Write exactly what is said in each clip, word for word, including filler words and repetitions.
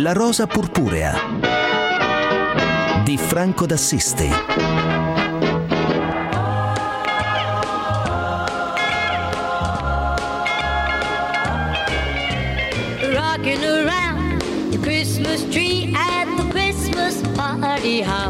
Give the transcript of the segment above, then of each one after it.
La rosa purpurea di Franco d'Assisi. Rocking around the Christmas tree at the Christmas party hop.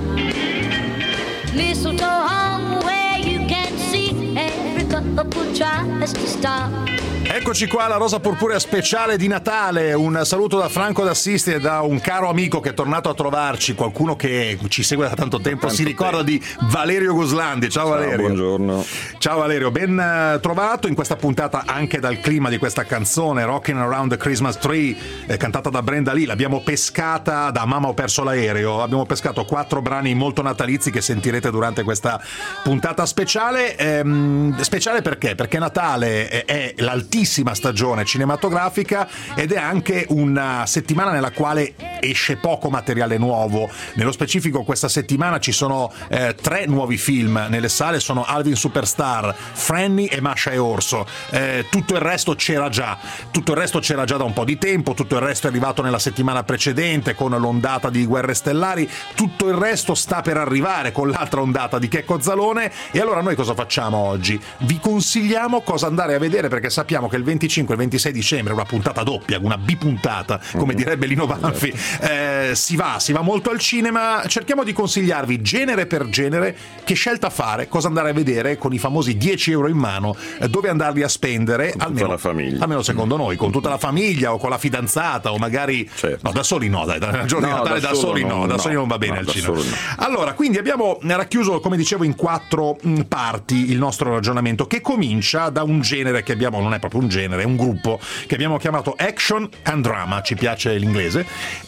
Mistletoe hung where you can see every couple tries to stop. Eccoci qua, la rosa purpurea speciale di Natale. Un saluto da Franco d'Assisi e da un caro amico che è tornato a trovarci, qualcuno che ci segue da tanto tempo, tanto si ricorda tempo. Di Valerio Guslandi. Ciao, Ciao Valerio. Buongiorno. Ciao Valerio, ben trovato in questa puntata anche dal clima di questa canzone Rockin' Around the Christmas Tree, eh, cantata da Brenda Lee. L'abbiamo pescata da Mamma ho perso l'aereo. Abbiamo pescato quattro brani molto natalizi che sentirete durante questa puntata speciale. Ehm, speciale perché? Perché Natale è, è l'altissima stagione cinematografica ed è anche una settimana nella quale esce poco materiale nuovo. Nello specifico questa settimana ci sono eh, tre nuovi film nelle sale, sono Alvin Superstar, Franny e Masha e Orso. Eh, tutto il resto c'era già, tutto il resto c'era già da un po' di tempo, tutto il resto è arrivato nella settimana precedente con l'ondata di Guerre Stellari, tutto il resto sta per arrivare con l'altra ondata di Checco Zalone. E allora noi cosa facciamo oggi? Vi consigliamo cosa andare a vedere, perché sappiamo che il venticinque e il ventisei dicembre una puntata doppia, una bipuntata, come direbbe Lino Banfi, eh, si va, si va molto al cinema. Cerchiamo di consigliarvi genere per genere che scelta fare, cosa andare a vedere con i famosi dieci euro in mano, eh, dove andarli a spendere, con almeno, tutta la famiglia. almeno secondo noi, con tutta la famiglia o con la fidanzata o magari certo. No, da soli no, dai, da giorno no, di Natale da, da solo soli no, no, da no, soli non va bene no, al da cinema. solo no. Allora, quindi abbiamo racchiuso, come dicevo, in quattro mh, parti il nostro ragionamento, che comincia da un genere che abbiamo, non è proprio un genere, è un gruppo che abbiamo chiamato Action and Drama, ci piace l'inglese,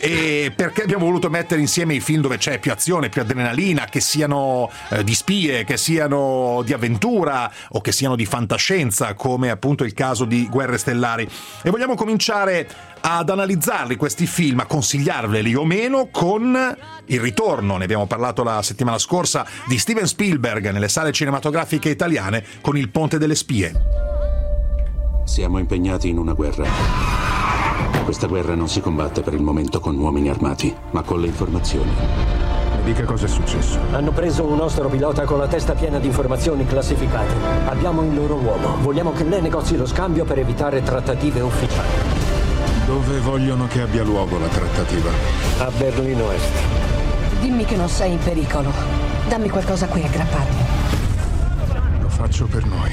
e perché abbiamo voluto mettere insieme i film dove c'è più azione, più adrenalina, che siano eh, di spie, che siano di avventura o che siano di fantascienza, come appunto il caso di Guerre Stellari. E vogliamo cominciare ad analizzarli questi film, a consigliarveli o meno, con il ritorno, ne abbiamo parlato la settimana scorsa, di Steven Spielberg nelle sale cinematografiche italiane con Il Ponte delle Spie. Siamo impegnati in una guerra. Questa guerra non si combatte per il momento con uomini armati, ma con le informazioni. Mi dica cosa è successo. Hanno preso un nostro pilota con la testa piena di informazioni classificate. Abbiamo il loro uomo. Vogliamo che lei negozi lo scambio per evitare trattative ufficiali. Dove vogliono che abbia luogo la trattativa? A Berlino Est. Dimmi che non sei in pericolo. Dammi qualcosa a cui aggrapparmi. Lo faccio per noi.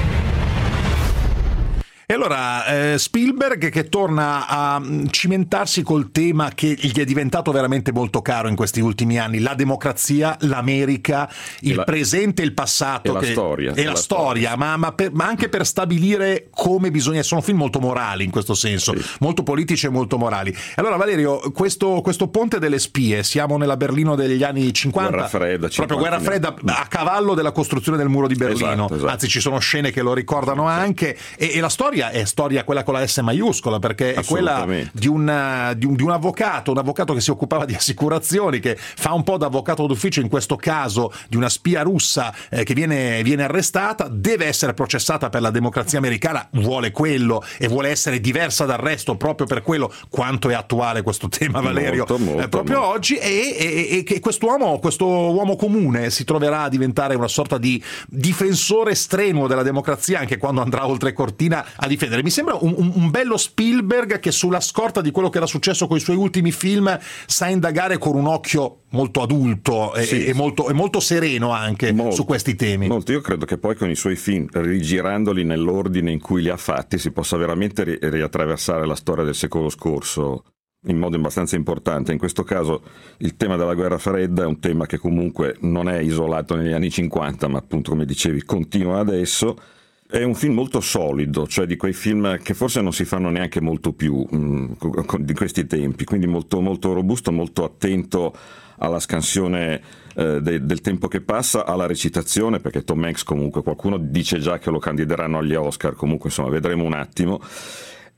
E allora eh, Spielberg che torna a cimentarsi col tema che gli è diventato veramente molto caro in questi ultimi anni, la democrazia, l'America, il la, presente e il passato. E che, la storia. E la, la storia, storia. Ma, ma, per, ma anche per stabilire come bisogna... Sono film molto morali in questo senso, sì. Molto politici e molto morali. Allora Valerio, questo, questo Ponte delle Spie, siamo nella Berlino degli anni cinquanta, Guerra fredda, proprio Guerra fredda, a cavallo della costruzione del muro di Berlino. Esatto, esatto. Anzi, ci sono scene che lo ricordano anche, e, e la storia è storia quella con la S maiuscola, perché è quella di un, di, un, di un avvocato un avvocato che si occupava di assicurazioni, che fa un po' da avvocato d'ufficio in questo caso di una spia russa eh, che viene, viene arrestata, deve essere processata per la democrazia americana, vuole quello e vuole essere diversa dal resto proprio per quello. Quanto è attuale questo tema, Valerio, molto, molto, eh, proprio molto. oggi, e, e, e quest'uomo questo uomo comune si troverà a diventare una sorta di difensore strenuo della democrazia anche quando andrà oltre cortina a difendere. Mi sembra un Un, un bello Spielberg che sulla scorta di quello che era successo con i suoi ultimi film sa indagare con un occhio molto adulto e, sì. e, molto, e molto sereno anche molto, su questi temi. Molto. Io credo che poi con i suoi film, rigirandoli nell'ordine in cui li ha fatti, si possa veramente ri- riattraversare la storia del secolo scorso in modo abbastanza importante. In questo caso il tema della guerra fredda è un tema che comunque non è isolato negli anni cinquanta, ma appunto, come dicevi, continua adesso. È un film molto solido, cioè di quei film che forse non si fanno neanche molto più mh, di questi tempi, quindi molto, molto robusto, molto attento alla scansione eh, de, del tempo che passa, alla recitazione, perché Tom Hanks comunque, qualcuno dice già che lo candideranno agli Oscar, comunque insomma vedremo un attimo.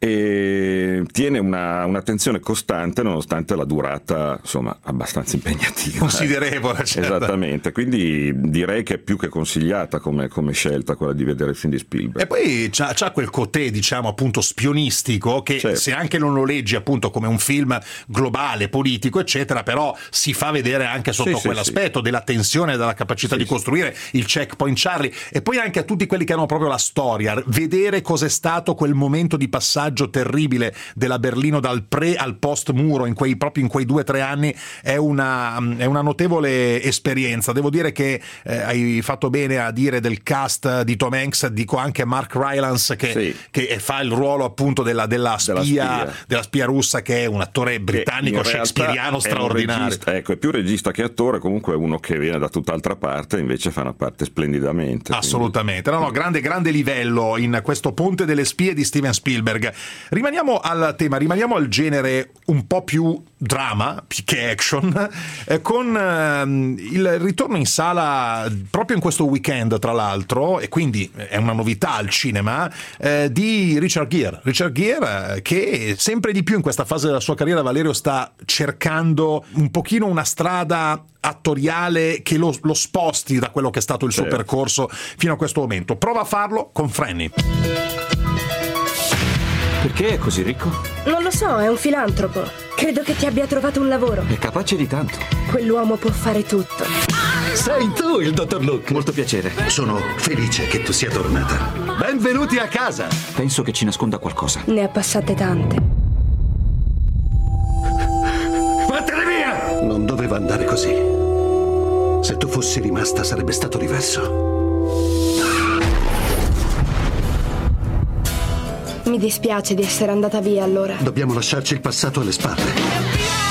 e tiene una, un'attenzione costante nonostante la durata, insomma, abbastanza impegnativa. Considerevole, certo. Esattamente, quindi direi che è più che consigliata come, come scelta quella di vedere il film di Spielberg. E poi c'ha, c'ha quel côté, diciamo, appunto spionistico, che certo. se anche non lo leggi appunto come un film globale, politico, eccetera, però si fa vedere anche sotto sì, quell'aspetto sì, della tensione, della capacità sì, di costruire sì. il checkpoint Charlie, e poi anche a tutti quelli che hanno proprio la storia, vedere cos'è stato quel momento di passaggio terribile della Berlino dal pre al post muro in quei proprio in quei due o tre anni è una, è una notevole esperienza. Devo dire che eh, hai fatto bene a dire del cast di Tom Hanks, dico anche Mark Rylance che, sì. che fa il ruolo appunto della, della, spia, della spia della spia russa, che è un attore britannico shakespeariano straordinario. Regista, ecco, è più regista che attore, comunque è uno che viene da tutt'altra parte, invece fa una parte splendidamente. Assolutamente, quindi. no, no, grande, grande livello in questo Ponte delle spie di Steven Spielberg. Rimaniamo al tema, rimaniamo al genere un po' più drama che action, eh, con ehm, il ritorno in sala proprio in questo weekend, tra l'altro, e quindi è una novità al cinema, eh, di Richard Gere. Richard Gere eh, che sempre di più in questa fase della sua carriera, Valerio, sta cercando un pochino una strada attoriale che lo, lo sposti da quello che è stato il suo certo. percorso fino a questo momento. Prova a farlo con Franny. Perché è così ricco? Non lo so, è un filantropo. Credo che ti abbia trovato un lavoro. È capace di tanto. Quell'uomo può fare tutto. Sei tu il dottor Luke. Molto piacere. Sono felice che tu sia tornata. Benvenuti a casa. Penso che ci nasconda qualcosa. Ne ha passate tante. Vattene via! Non doveva andare così. Se tu fossi rimasta sarebbe stato diverso. Mi dispiace di essere andata via allora. Dobbiamo lasciarci il passato alle spalle.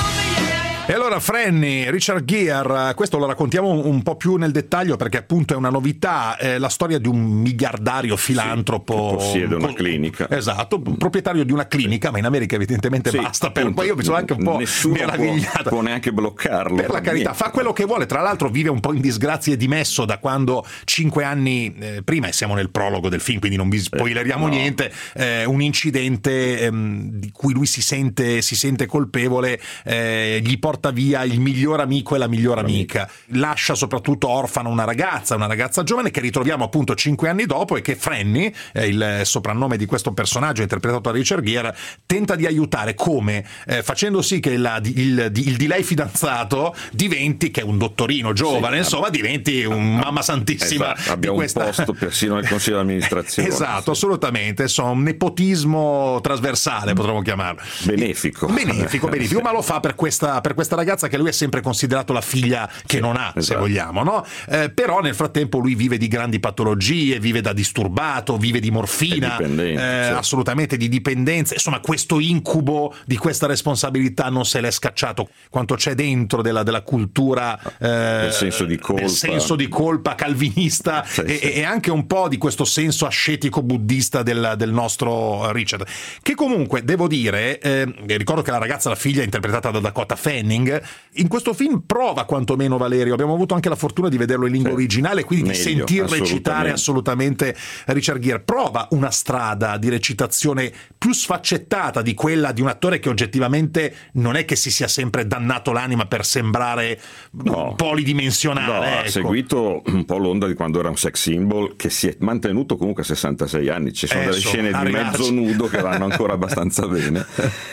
E allora Franny, Richard Gere, questo lo raccontiamo un po' più nel dettaglio perché appunto è una novità, eh, la storia di un miliardario filantropo. Sì, che possiede una clinica. Esatto, proprietario di una clinica, ma in America evidentemente sì, basta, per, appunto, poi io mi sono anche un po' nessuno meravigliato. Può, può neanche bloccarlo. Per la carità, niente. fa quello che vuole, tra l'altro vive un po' in disgrazia e dimesso da quando cinque anni eh, prima, e siamo nel prologo del film, quindi non vi spoileriamo eh, no. niente, eh, un incidente ehm, di cui lui si sente, si sente colpevole, eh, gli porta via il miglior amico e la miglior amica, lascia soprattutto orfana una ragazza, una ragazza giovane che ritroviamo appunto cinque anni dopo e che Franny, eh, il soprannome di questo personaggio interpretato da Richard Gere, tenta di aiutare come? Eh, facendo sì che la, il, il, il di lei fidanzato diventi, che è un dottorino giovane, sì, insomma diventi un mamma santissima. Esatto, abbiamo di questa... un posto persino nel consiglio di amministrazione. Esatto, assolutamente, insomma un nepotismo trasversale potremmo chiamarlo. Benefico. Benefico, benefico, ma lo fa per questa, per questa ragazza che lui è sempre considerato la figlia che sì, non ha, esatto. se vogliamo, no? Eh, però nel frattempo lui vive di grandi patologie, vive da disturbato, vive di morfina, eh, sì. assolutamente di dipendenza, insomma questo incubo di questa responsabilità non se l'è scacciato, quanto c'è dentro della, della cultura, eh, del senso di colpa, del senso di colpa calvinista sì, e, sì. e anche un po' di questo senso ascetico buddista del, del nostro Richard, che comunque devo dire, eh, ricordo che la ragazza, la figlia, è interpretata da Dakota Fanning. In questo film prova quantomeno, Valerio, abbiamo avuto anche la fortuna di vederlo in lingua sì. originale, quindi meglio, di sentir recitare assolutamente Richard Gere, prova una strada di recitazione più sfaccettata di quella di un attore che oggettivamente non è che si sia sempre dannato l'anima per sembrare no. polidimensionale. No, ecco. Ha seguito un po' l'onda di quando era un sex symbol che si è mantenuto comunque a sessantasei anni, ci sono eh, delle so, scene di mezzo nudo che vanno ancora abbastanza bene,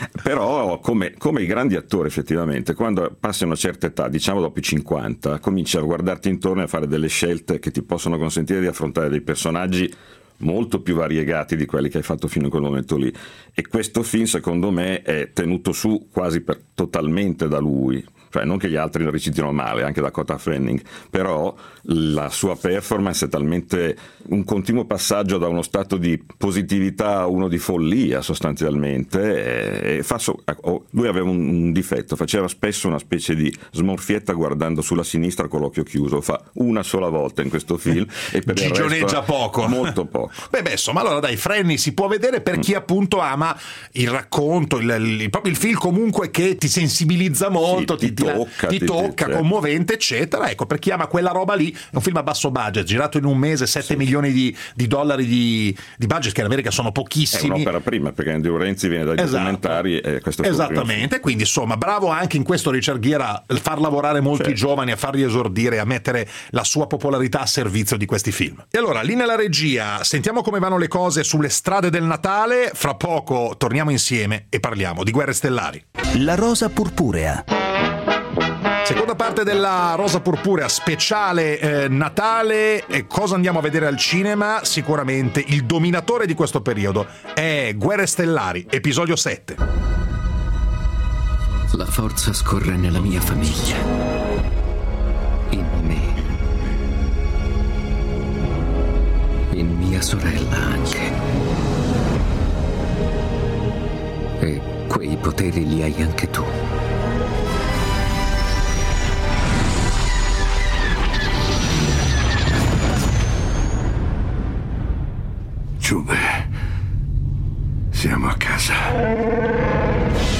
però come, come i grandi attori effettivamente quando passi una certa età, diciamo dopo i cinquanta, cominci a guardarti intorno e a fare delle scelte che ti possono consentire di affrontare dei personaggi molto più variegati di quelli che hai fatto fino a quel momento lì, e questo film secondo me è tenuto su quasi per, totalmente da lui, cioè non che gli altri recitino male, anche Dakota Fanning, però la sua performance è talmente un continuo passaggio da uno stato di positività a uno di follia sostanzialmente, e, e fa so, lui aveva un, un difetto, faceva spesso una specie di smorfietta guardando sulla sinistra con l'occhio chiuso, fa una sola volta in questo film e per il gigioneggia poco, molto poco. Beh, beh, insomma, allora dai, Franny si può vedere per chi appunto ama il racconto, il, il, proprio il film comunque che ti sensibilizza molto, sì, ti, ti, tocca, ti ti, tocca ti, commovente, eccetera. Ecco, per chi ama quella roba lì, è un film a basso budget, girato in un mese, sette sì. milioni di, di dollari di, di budget, che in America sono pochissimi. È un'opera prima, perché Andrew Renzi viene dai esatto. documentari e questo è esattamente, quindi insomma bravo anche in questo Richard Gere a far lavorare molti certo. giovani, a farli esordire, a mettere la sua popolarità a servizio di questi film. E allora lì nella regia sentiamo come vanno le cose sulle strade del Natale, fra poco torniamo insieme e parliamo di Guerre Stellari. La rosa purpurea. Seconda parte della Rosa Purpurea, speciale eh, Natale. E cosa andiamo a vedere al cinema? Sicuramente il dominatore di questo periodo è Guerre Stellari, episodio sette. La forza scorre nella mia famiglia, in me, in mia sorella anche. E quei poteri li hai anche tu. Giube, siamo a casa.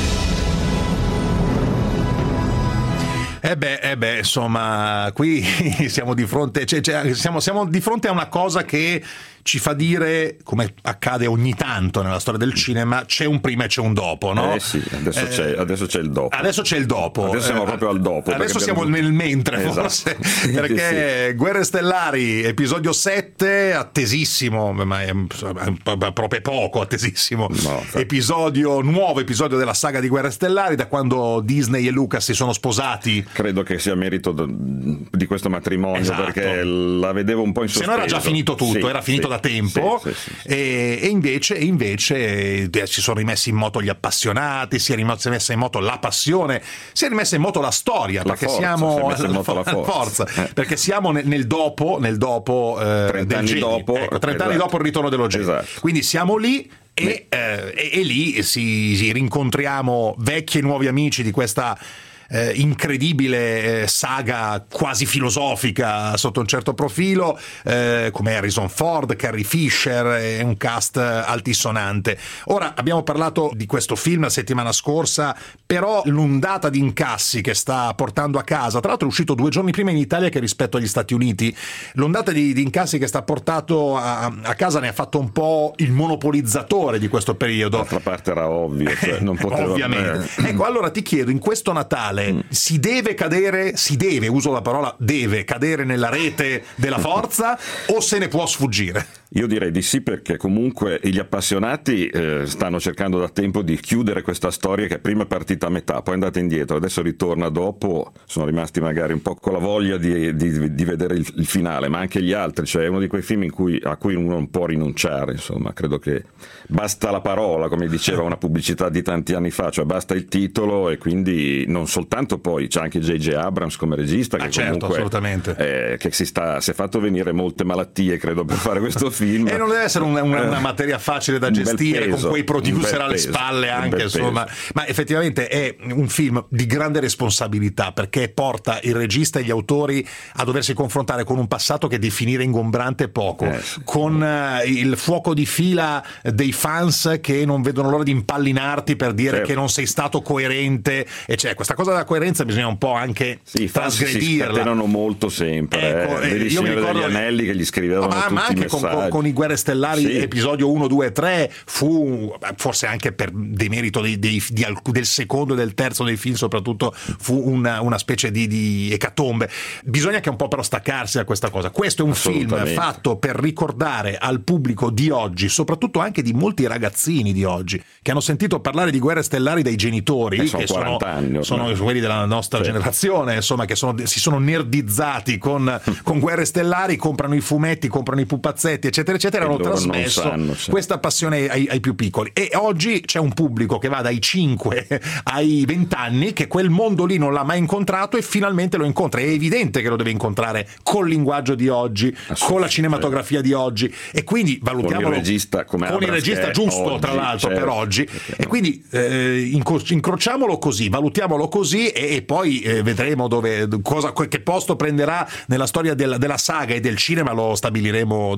Eh beh, eh beh, insomma, qui siamo di fronte, cioè, cioè, siamo, siamo di fronte a una cosa che ci fa dire, come accade ogni tanto nella storia del cinema, c'è un prima e c'è un dopo, no? Eh sì, adesso, eh, c'è, adesso c'è il dopo. Adesso c'è il dopo. Adesso siamo eh, proprio al dopo. Adesso siamo abbiamo... nel mentre, esatto. forse, perché sì. Guerre Stellari, episodio sette, attesissimo, ma è proprio poco attesissimo. No, episodio, nuovo episodio della saga di Guerre Stellari, da quando Disney e Lucas si sono sposati. Credo che sia merito di questo matrimonio, esatto. perché la vedevo un po' in sospeso. Se no era già finito tutto, sì, era finito sì, da tempo, sì, sì, sì. E, e invece, e invece eh, si sono rimessi in moto gli appassionati, si è rimessa in moto la passione, si è rimessa in moto la storia, la perché forza, siamo si è in moto la forza, forza eh. perché siamo nel, nel dopo, nel dopo eh, trenta del anni genio. dopo, ecco, trenta esatto. anni dopo il ritorno dello genio. Esatto. Quindi siamo lì. E, eh, e, e lì si, si rincontriamo vecchi e nuovi amici di questa eh, incredibile eh, saga quasi filosofica sotto un certo profilo, eh, come Harrison Ford, Carrie Fisher, è un cast altisonante. Ora abbiamo parlato di questo film la settimana scorsa, però l'ondata di incassi che sta portando a casa, tra l'altro è uscito due giorni prima in Italia che rispetto agli Stati Uniti, l'ondata di, di incassi che sta portato a, a casa ne ha fatto un po' il monopolizzatore di questo periodo. D'altra parte era ovvio, cioè non poteva... Ovviamente. Ecco, allora ti chiedo, in questo Natale mm. si deve cadere, si deve, uso la parola deve, cadere nella rete della forza o se ne può sfuggire? Io direi di sì, perché comunque gli appassionati eh, stanno cercando da tempo di chiudere questa storia che prima è partita a metà, poi è andata indietro, adesso ritorna dopo, sono rimasti magari un po' con la voglia di, di, di vedere il, il finale, ma anche gli altri, cioè è uno di quei film in cui, a cui uno non può rinunciare, insomma, credo che basta la parola, come diceva una pubblicità di tanti anni fa, cioè basta il titolo, e quindi non soltanto poi c'è anche J J Abrams come regista, che ah, certo, comunque assolutamente. Eh, che si, sta, si è fatto venire molte malattie, credo, per fare questo film. E non deve essere una, una, una materia facile da gestire, peso, con quei producer alle peso, spalle anche, insomma. Ma effettivamente è un film di grande responsabilità, perché porta il regista e gli autori a doversi confrontare con un passato che definire ingombrante è poco, eh, sì. con uh, il fuoco di fila dei fans che non vedono l'ora di impallinarti per dire certo. che non sei stato coerente, e cioè questa cosa della coerenza bisogna un po' anche sì, trasgredirla. Si scatenano molto sempre, ecco, eh. Vedi io mi ricordo degli Anelli che gli scrivevano ma, tutti ma anche i con, messaggi. con i Guerre Stellari sì. episodio uno, due e tre fu, forse anche per demerito dei, dei, di, del secondo e del terzo dei film soprattutto, fu una, una specie di, di ecatombe. Bisogna che un po' però staccarsi da questa cosa. Questo è un film fatto per ricordare al pubblico di oggi, soprattutto anche di molti ragazzini di oggi che hanno sentito parlare di Guerre Stellari dai genitori, eh, sono che sono, anni, sono quelli della nostra sì. generazione, insomma, che sono, si sono nerdizzati con, con Guerre Stellari, comprano i fumetti, comprano i pupazzetti, eccetera eccetera, hanno trasmesso sanno, cioè. questa passione ai, ai più piccoli, e oggi c'è un pubblico che va dai cinque ai venti anni che quel mondo lì non l'ha mai incontrato e finalmente lo incontra. È evidente che lo deve incontrare col linguaggio di oggi, con la cinematografia di oggi, e quindi valutiamolo con il regista, come con il regista giusto oggi, tra l'altro certo, per oggi perché... e quindi eh, inco- incrociamolo così, valutiamolo così, e, e poi eh, vedremo dove, cosa, che posto prenderà nella storia della, della saga e del cinema, lo stabiliremo dopo. Però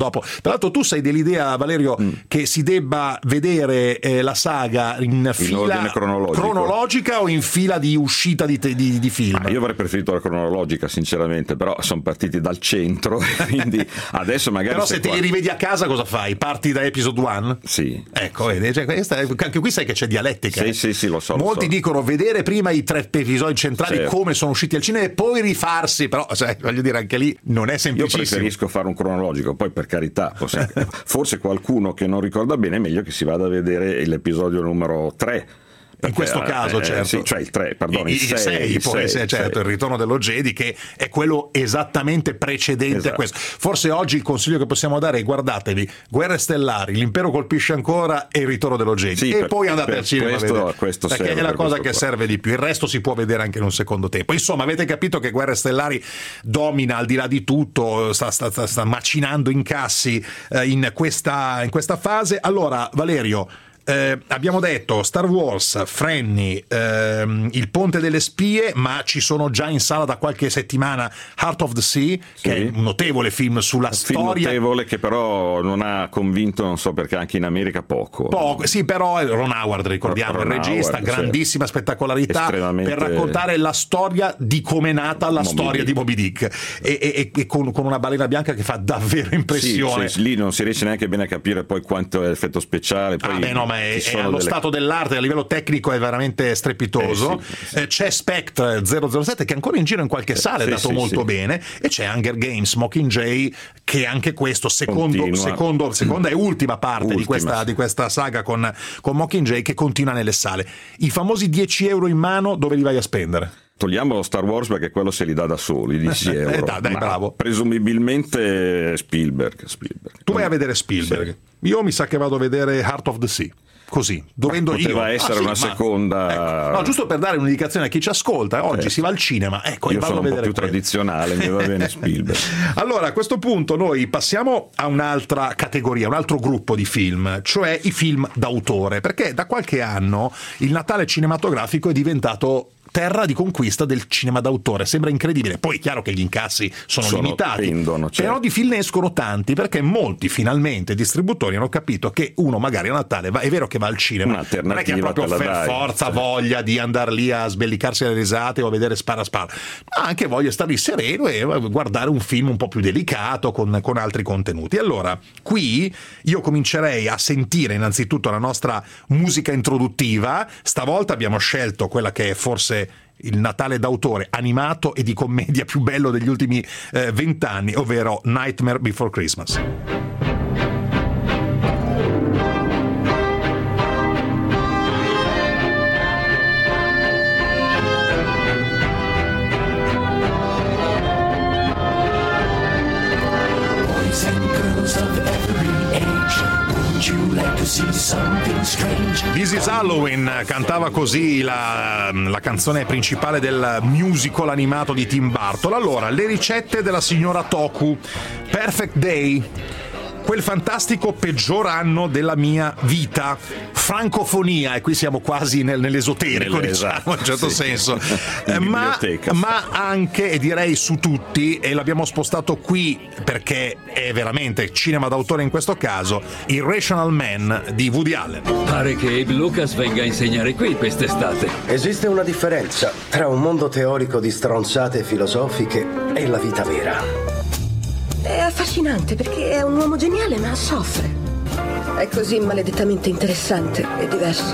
Tra l'altro tu sei dell'idea, Valerio, mm. che si debba vedere eh, la saga in, in fila cronologico. cronologica o in fila di uscita di, te, di, di film? Ah, io avrei preferito la cronologica, sinceramente, però sono partiti dal centro, quindi adesso magari... Però se, se te qua... li rivedi a casa cosa fai? Parti da episode one? Sì. Ecco, vedi, cioè, questa, anche qui sai che c'è dialettica. Sì, eh? sì, sì, lo so. Molti lo so. dicono vedere prima i tre episodi centrali, certo, come sono usciti al cinema e poi rifarsi, però cioè, voglio dire, anche lì non è semplicissimo. Io preferisco fare un cronologico, poi per carità, forse qualcuno che non ricorda bene è meglio che si vada a vedere l'episodio numero tre. In questo caso, eh, certo. Sì, cioè il tre, perdono, il, il sei, poi, sei, certo, sei. Il ritorno dello Jedi, che è quello esattamente precedente esatto. a questo. Forse oggi il consiglio che possiamo dare è: guardatevi Guerre Stellari, L'impero colpisce ancora e il ritorno dello Jedi, sì, e per, poi andate al cinema questo, a vedere, questo perché è la cosa che qua. serve di più. Il resto si può vedere anche in un secondo tempo. Insomma, avete capito che Guerre Stellari domina al di là di tutto, sta, sta, sta, sta macinando incassi eh, in, questa, in questa fase. Allora, Valerio, Eh, abbiamo detto Star Wars, Franny, ehm, Il Ponte delle Spie, ma ci sono già in sala da qualche settimana Heart of the Sea, sì, che è un notevole film sulla un storia. Film notevole che però non ha convinto, non so perché, anche in America poco. Poco, sì, però è Ron Howard, ricordiamo, Ron il regista, Howard, grandissima sì. spettacolarità Estremamente... per raccontare la storia di come è nata la Moby storia Dick. di Moby Dick e, e, e con, con una balena bianca che fa davvero impressione. Sì, sì, lì non si riesce neanche bene a capire poi quanto è l'effetto speciale. Poi ah, beh, no, ma è, è allo delle... stato dell'arte, a livello tecnico è veramente strepitoso. Eh, sì, sì. Eh, c'è Spectre zero zero sette che è ancora in giro in qualche sala, è sì, dato sì, molto sì. bene, e c'è Hunger Games Mockingjay, che anche questo secondo, secondo seconda e ultima parte ultima. Di, questa, di questa saga con, con Mockingjay, che continua nelle sale. I famosi dieci euro in mano dove li vai a spendere? Togliamo Star Wars perché quello se li dà da soli, dieci euro. eh, dai, dai, bravo. Presumibilmente Spielberg, Spielberg. Tu vai a vedere Spielberg. Sì. Io mi sa che vado a vedere Heart of the Sea. Così, dovendo poteva io essere ah, sì, una ma, seconda ecco, no, giusto per dare un'indicazione a chi ci ascolta, oggi eh. si va al cinema, ecco, io vado sono a vedere un po' più quello. tradizionale, mi va bene Spielberg. Allora, a questo punto noi passiamo a un'altra categoria, un altro gruppo di film, cioè i film d'autore, perché da qualche anno il Natale cinematografico è diventato terra di conquista del cinema d'autore. Sembra incredibile. Poi è chiaro che gli incassi sono, sono limitati, pendono, certo. Però di film ne escono tanti, perché molti finalmente distributori hanno capito che uno magari a Natale va, è vero che va al cinema, non è che ha proprio per dai, forza cioè. voglia di andare lì a sbellicarsi le risate o a vedere spara spara, ma anche voglia stare lì sereno e guardare un film un po' più delicato con, con altri contenuti. Allora qui io comincerei a sentire innanzitutto la nostra musica introduttiva. Stavolta abbiamo scelto quella che è forse il Natale d'autore animato e di commedia più bello degli ultimi vent'anni, eh, ovvero Nightmare Before Christmas. Boys and girls of every age, would you like to see something strange? This is Halloween, cantava così la, la canzone principale del musical animato di Tim Burton. Allora, le ricette della signora Toku. Perfect Day, quel fantastico peggior anno della mia vita, francofonia, e qui siamo quasi nel, nell'esoterico, Nelle, diciamo, esatto, in un certo sì. senso, eh, ma, ma anche, e direi su tutti, e l'abbiamo spostato qui perché è veramente cinema d'autore in questo caso, Irrational Man di Woody Allen. Pare che Abe Lucas venga a insegnare qui quest'estate. Esiste una differenza tra un mondo teorico di stronzate filosofiche e la vita vera. È affascinante perché è un uomo geniale, ma soffre. È così maledettamente interessante e diverso.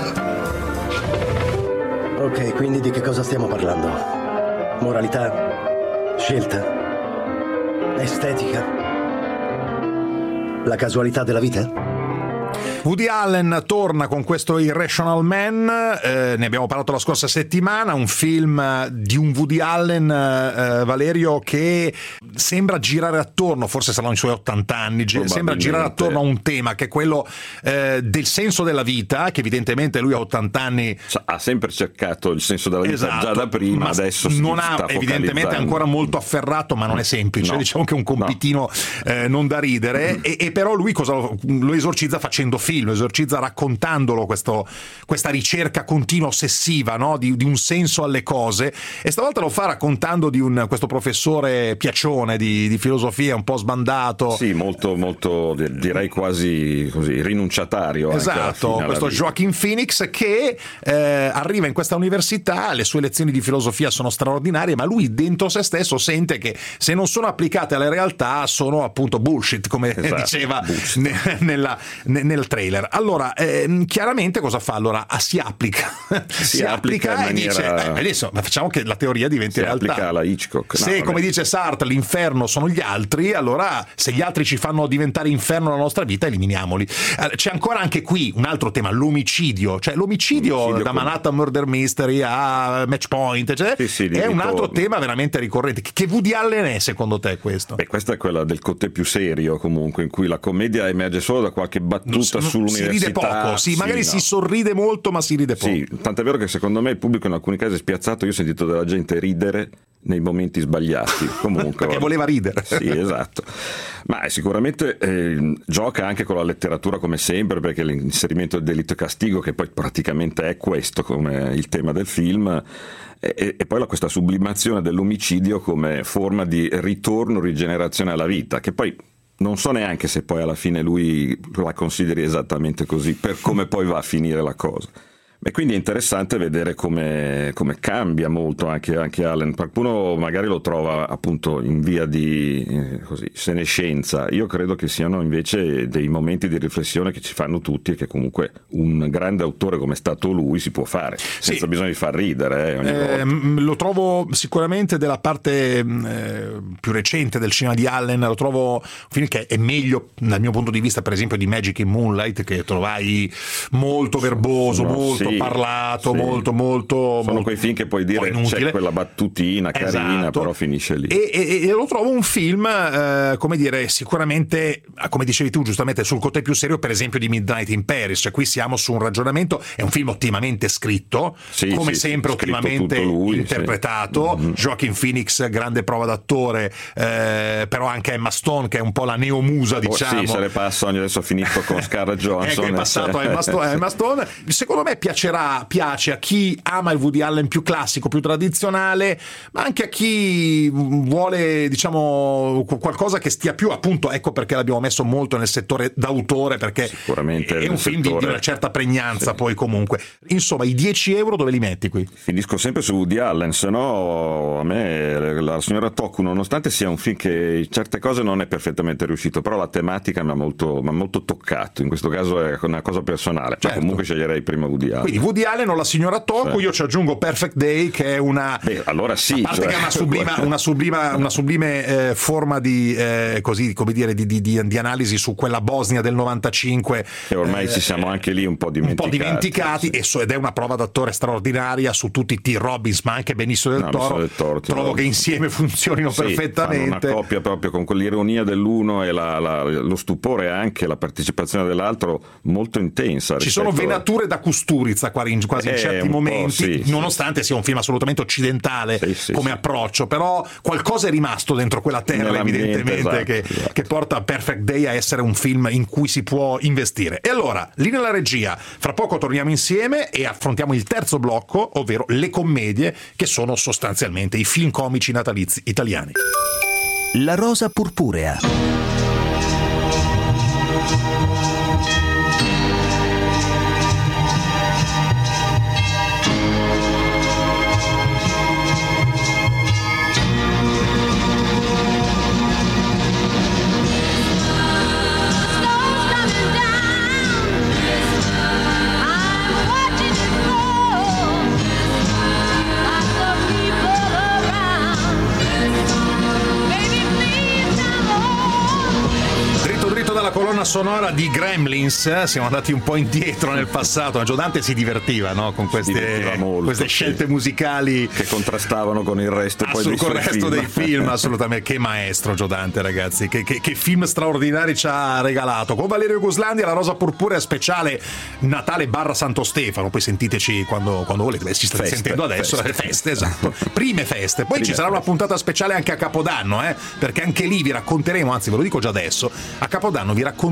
Ok, quindi di che cosa stiamo parlando? Moralità? Scelta? Estetica? La casualità della vita? Woody Allen torna con questo Irrational Man, eh, ne abbiamo parlato la scorsa settimana, un film di un Woody Allen, eh, Valerio, che sembra girare attorno, forse saranno i suoi ottanta anni, sembra girare attorno a un tema che è quello eh, del senso della vita, che evidentemente lui a ottanta anni ha sempre cercato il senso della vita, esatto, già da prima, ma adesso non ha evidentemente ancora molto afferrato, ma non è semplice, no, diciamo che è un compitino no. eh, non da ridere, e, e però lui cosa lo, lo esorcizza facendo film. film, esorcizza raccontandolo questo, questa ricerca continua, ossessiva, no? di, di un senso alle cose, e stavolta lo fa raccontando di un, questo professore piaccione di, di filosofia un po' sbandato. Sì, molto, molto direi quasi così rinunciatario. Esatto, questo Joaquin Phoenix che eh, arriva in questa università, le sue lezioni di filosofia sono straordinarie, ma lui dentro se stesso sente che se non sono applicate alle realtà sono appunto bullshit, come esatto, diceva ne, nella, ne, nel trailer. Allora, eh, chiaramente cosa fa? Allora si applica, si, si applica, applica e maniera... dice eh, adesso ma facciamo che la teoria diventi si realtà. Applica alla Hitchcock. Se, no, come dice Sartre, l'inferno sono gli altri, allora se gli altri ci fanno diventare inferno la nostra vita, eliminiamoli. C'è ancora anche qui un altro tema, l'omicidio, cioè l'omicidio, l'omicidio da con... Manhattan Murder Mystery a Match Point, cioè, sì, sì, è un altro tema veramente ricorrente. Che Woody Allen è secondo te questo? Beh, questa è quella del côté più serio, comunque, in cui la commedia emerge solo da qualche battuta non, sull'università. Si ride poco, sì, sì magari no. si sorride molto, ma si ride poco. Sì, tant'è vero che secondo me il pubblico in alcuni casi è spiazzato. Io ho sentito della gente ridere nei momenti sbagliati, comunque perché voleva ridere. Sì, esatto. Ma sicuramente eh, gioca anche con la letteratura come sempre, perché l'inserimento del delitto e castigo, che poi praticamente è questo come il tema del film, e, e poi la, questa sublimazione dell'omicidio come forma di ritorno, rigenerazione alla vita, che poi non so neanche se poi alla fine lui la consideri esattamente così, per come poi va a finire la cosa. E quindi è interessante vedere come, come cambia molto anche, anche Allen. Qualcuno magari lo trova appunto in via di eh, così, senescenza. Io credo che siano invece dei momenti di riflessione che ci fanno tutti, e che comunque un grande autore come è stato lui si può fare senza sì. bisogno di far ridere eh, ogni eh, volta. Lo trovo sicuramente della parte eh, più recente del cinema di Allen, lo trovo un film che è meglio dal mio punto di vista, per esempio, di Magic in Moonlight, che trovai molto verboso, no, molto sì. parlato, sì. molto molto sono molto, quei film che puoi dire c'è quella battutina carina, esatto. però finisce lì, e, e, e lo trovo un film eh, come dire, sicuramente, come dicevi tu giustamente, sul côté più serio, per esempio, di Midnight in Paris. Cioè qui siamo su un ragionamento, è un film ottimamente scritto, sì, come sì, sempre ottimamente lui, interpretato, sì. mm-hmm. Joaquin Phoenix grande prova d'attore, eh, però anche Emma Stone che è un po' la neomusa, diciamo. Oh, sì, se ne passa ogni, adesso ha finito con Scarlett Johansson, è, è passato a Emma Stone, Emma Stone. Secondo me piace piace a chi ama il Woody Allen più classico, più tradizionale, ma anche a chi vuole, diciamo, qualcosa che stia più, appunto, ecco perché l'abbiamo messo molto nel settore d'autore, perché sicuramente è un film settore... di una certa pregnanza, sì. Poi comunque. Insomma, i dieci euro dove li metti qui? Finisco sempre su Woody Allen, se no a me La signora Tocco, nonostante sia un film che certe cose non è perfettamente riuscito, però la tematica mi ha molto, mi ha molto toccato, in questo caso è una cosa personale, certo. Ma comunque sceglierei prima Woody Allen. Quindi Woody Allen o La signora Tocco, sì. Io ci aggiungo Perfect Day, che è una Beh, allora sì, a parte cioè... che è una sublime, una sublime, una sublime eh, forma di eh, così, come dire, di, di, di, di analisi su quella Bosnia del novantacinque, e ormai eh, ci siamo anche lì un po' dimenticati, un po' dimenticati sì. e so, ed è una prova d'attore straordinaria su tutti i T. Robbins, ma anche Benicio del no, Toro, del Toro trovo che insieme funzionino sì, perfettamente, una coppia proprio con quell'ironia dell'uno e la, la, lo stupore, e anche la partecipazione dell'altro molto intensa. Ci sono venature da Kusturica quasi in, quasi in eh, certi momenti, sì, nonostante sì. sia un film assolutamente occidentale sì, sì, come sì. approccio, però qualcosa è rimasto dentro quella terra, evidentemente, esatto, che, esatto. che porta Perfect Day a essere un film in cui si può investire. E allora, lì nella regia, fra poco torniamo insieme e affrontiamo il terzo blocco, ovvero le commedie, che sono sostanzialmente i film comici natalizi italiani. La rosa purpurea. Colonna sonora di Gremlins, siamo andati un po' indietro nel passato, ma Gio Dante si divertiva, no? Con queste, molto, queste scelte sì. musicali che contrastavano con il resto, poi Assolut- dei con il resto film. dei film, assolutamente. Che maestro Gio Dante, ragazzi, che, che, che film straordinari ci ha regalato. Con Valerio Guslandia, La rosa purpurea speciale Natale barra Santo Stefano, poi sentiteci quando, quando volete. Beh, ci state feste, sentendo adesso, feste, feste esatto, prime feste, poi Prime ci sarà feste. Una puntata speciale anche a Capodanno, eh? Perché anche lì vi racconteremo, anzi ve lo dico già adesso, a Capodanno vi racconteremo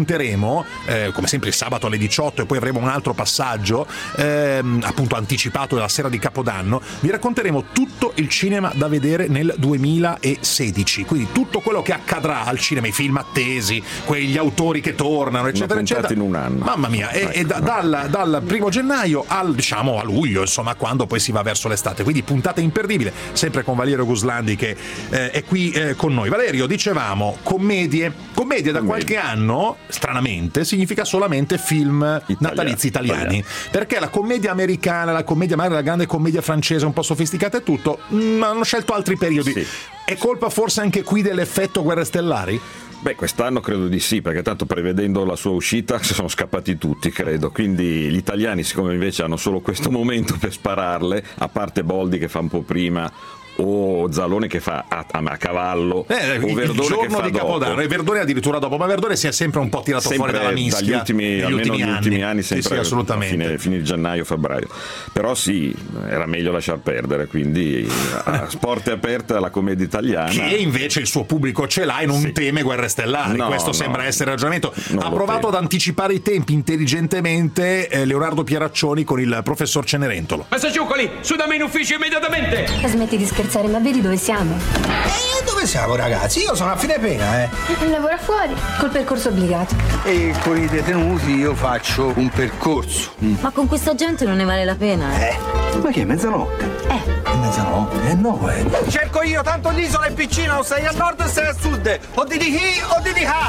racconteremo, eh, come sempre il sabato alle diciotto, e poi avremo un altro passaggio, ehm, appunto anticipato della sera di Capodanno, vi racconteremo tutto il cinema da vedere nel duemilasedici, quindi tutto quello che accadrà al cinema, i film attesi, quegli autori che tornano, eccetera, eccetera. in un anno. Mamma mia, e, ecco, e da, dal, dal primo gennaio al, diciamo, a luglio, insomma, quando poi si va verso l'estate, quindi puntata imperdibile, sempre con Valerio Guslandi che eh, è qui eh, con noi. Valerio, dicevamo, commedie, commedie da qualche anno, stranamente, significa solamente film Italia, natalizi italiani, Italia. Perché la commedia americana, la commedia, magari la grande commedia francese un po' sofisticata e tutto, mh, hanno scelto altri periodi. Sì. È colpa forse anche qui dell'effetto Guerre Stellari? Beh, quest'anno credo di sì, perché tanto prevedendo la sua uscita si sono scappati tutti, credo. Quindi gli italiani, siccome invece hanno solo questo momento per spararle, a parte Boldi che fa un po' prima, o Zalone che fa a, a cavallo, eh, o il, Verdone il giorno che fa di Capodanno dopo. E Verdone addirittura dopo, ma Verdone si è sempre un po' tirato sempre fuori dalla mischia dagli ultimi, negli almeno ultimi negli anni. ultimi anni, sempre sì, sì, assolutamente. Fine, fine gennaio, febbraio. Però sì, era meglio lasciar perdere, quindi a porte aperte alla commedia italiana. Che invece il suo pubblico ce l'ha e non sì. teme Guerre Stellari, no, questo no, sembra essere il ragionamento. Ha teme. provato ad anticipare i tempi intelligentemente eh, Leonardo Pieraccioni con il professor Cenerentolo. Massaciuccoli, su da me in ufficio immediatamente! Smetti di scherzare, ma vedi dove siamo? E dove siamo, ragazzi? Io sono a fine pena, eh. Lavora fuori, col percorso obbligato. E con i detenuti io faccio un percorso. Mm. Ma con questa gente non ne vale la pena, eh. Eh, ma che è mezzanotte? Eh. È mezzanotte? Eh no, eh. Cerco io, tanto l'isola è piccina, o sei a nord o sei a sud. O di di chi o di di ha.